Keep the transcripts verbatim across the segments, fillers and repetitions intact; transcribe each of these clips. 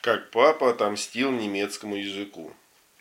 Как папа отомстил немецкому языку.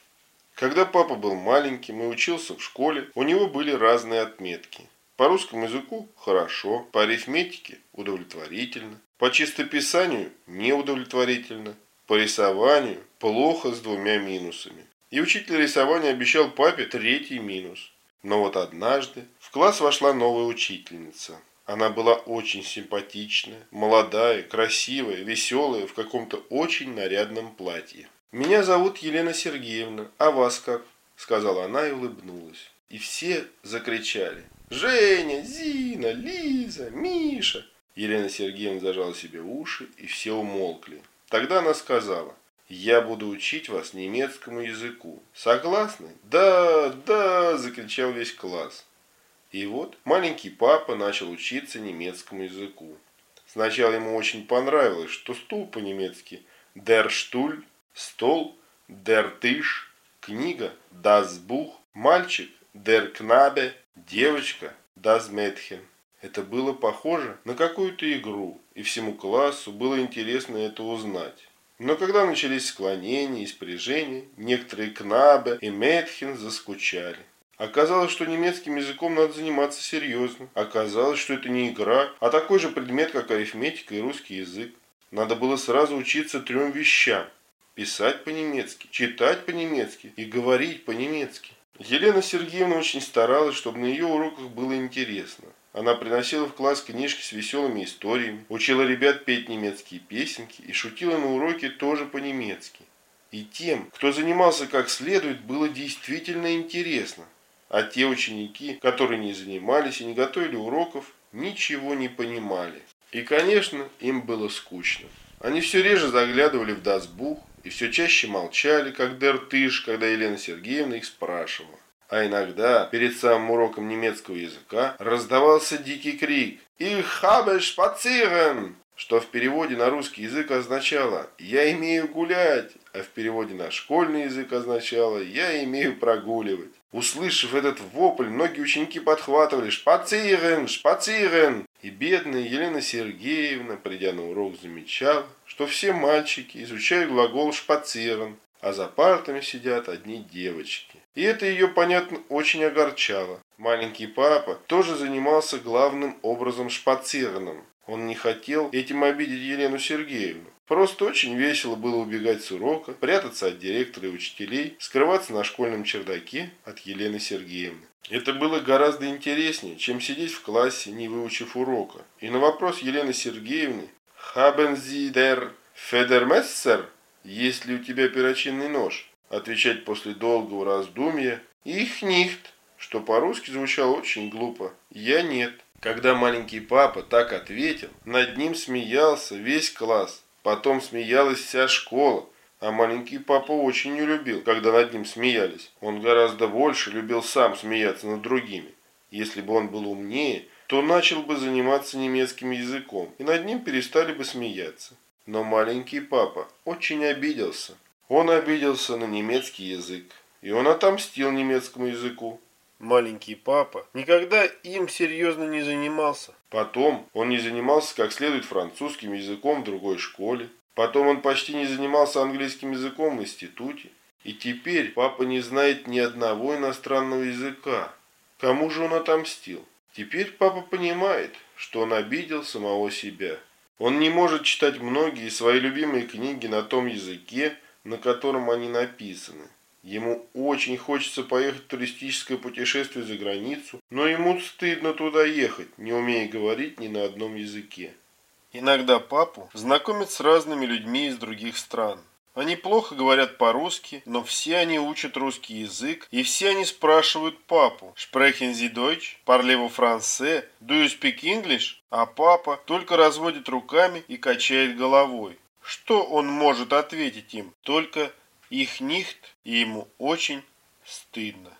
Когда папа был маленьким и учился в школе, у него были разные отметки. По русскому языку – хорошо, по арифметике – удовлетворительно, по чистописанию – неудовлетворительно, по рисованию – плохо с двумя минусами. И учитель рисования обещал папе третий минус. Но вот однажды в класс вошла новая учительница. Она была очень симпатичная, молодая, красивая, веселая, в каком-то очень нарядном платье. «Меня зовут Елена Сергеевна, а вас как?» – сказала она и улыбнулась. И все закричали: «Женя, Зина, Лиза, Миша!» Елена Сергеевна зажала себе уши, и все умолкли. Тогда она сказала: «Я буду учить вас немецкому языку. Согласны?» «Да, да!» – закричал весь класс. И вот маленький папа начал учиться немецкому языку. Сначала ему очень понравилось, что стул по-немецки der Stuhl, стол, der Tisch, книга das Buch, мальчик der Knabe, девочка das Mädchen. Это было похоже на какую-то игру, и всему классу было интересно это узнать. Но когда начались склонения и спряжения, некоторые Knabe и Mädchen заскучали. Оказалось, что немецким языком надо заниматься серьезно. Оказалось, что это не игра, а такой же предмет, как арифметика и русский язык. Надо было сразу учиться трем вещам: писать по-немецки, читать по-немецки и говорить по-немецки. Елена Сергеевна очень старалась, чтобы на ее уроках было интересно. Она приносила в класс книжки с веселыми историями, учила ребят петь немецкие песенки и шутила на уроке тоже по-немецки. И тем, кто занимался как следует, было действительно интересно. А те ученики, которые не занимались и не готовили уроков, ничего не понимали. И, конечно, им было скучно. Они все реже заглядывали в das Buch и все чаще молчали, как der Tisch, когда Елена Сергеевна их спрашивала. А иногда, перед самым уроком немецкого языка, раздавался дикий крик «Ich habe spazieren!», что в переводе на русский язык означало «я имею гулять», а в переводе на школьный язык означало «я имею прогуливать». Услышав этот вопль, многие ученики подхватывали «Шпацирен! Шпацирен!». И бедная Елена Сергеевна, придя на урок, замечала, что все мальчики изучают глагол «шпацирен», а за партами сидят одни девочки. И это ее, понятно, очень огорчало. Маленький папа тоже занимался главным образом шпацирном. Он не хотел этим обидеть Елену Сергеевну. Просто очень весело было убегать с урока, прятаться от директора и учителей, скрываться на школьном чердаке от Елены Сергеевны. Это было гораздо интереснее, чем сидеть в классе, не выучив урока. И на вопрос Елены Сергеевны «Haben Sie der Federmesser?» «Есть ли у тебя перочинный нож?» отвечать после долгого раздумья «Ich nicht», что по-русски звучало очень глупо «Я нет». Когда маленький папа так ответил, над ним смеялся весь класс. Потом смеялась вся школа, а маленький папа очень не любил, когда над ним смеялись. Он гораздо больше любил сам смеяться над другими. Если бы он был умнее, то начал бы заниматься немецким языком, и над ним перестали бы смеяться. Но маленький папа очень обиделся. Он обиделся на немецкий язык, и он отомстил немецкому языку. Маленький папа никогда им серьезно не занимался. Потом он не занимался как следует французским языком в другой школе. Потом он почти не занимался английским языком в институте. И теперь папа не знает ни одного иностранного языка. Кому же он отомстил? Теперь папа понимает, что он обидел самого себя. Он не может читать многие свои любимые книги на том языке, на котором они написаны. Ему очень хочется поехать в туристическое путешествие за границу, но ему стыдно туда ехать, не умея говорить ни на одном языке. Иногда папу знакомят с разными людьми из других стран. Они плохо говорят по-русски, но все они учат русский язык, и все они спрашивают папу: «Sprechen Sie Deutsch? Parlez-vous français? Do you speak English?» А папа только разводит руками и качает головой. Что он может ответить им? Только «их nicht», и ему очень стыдно.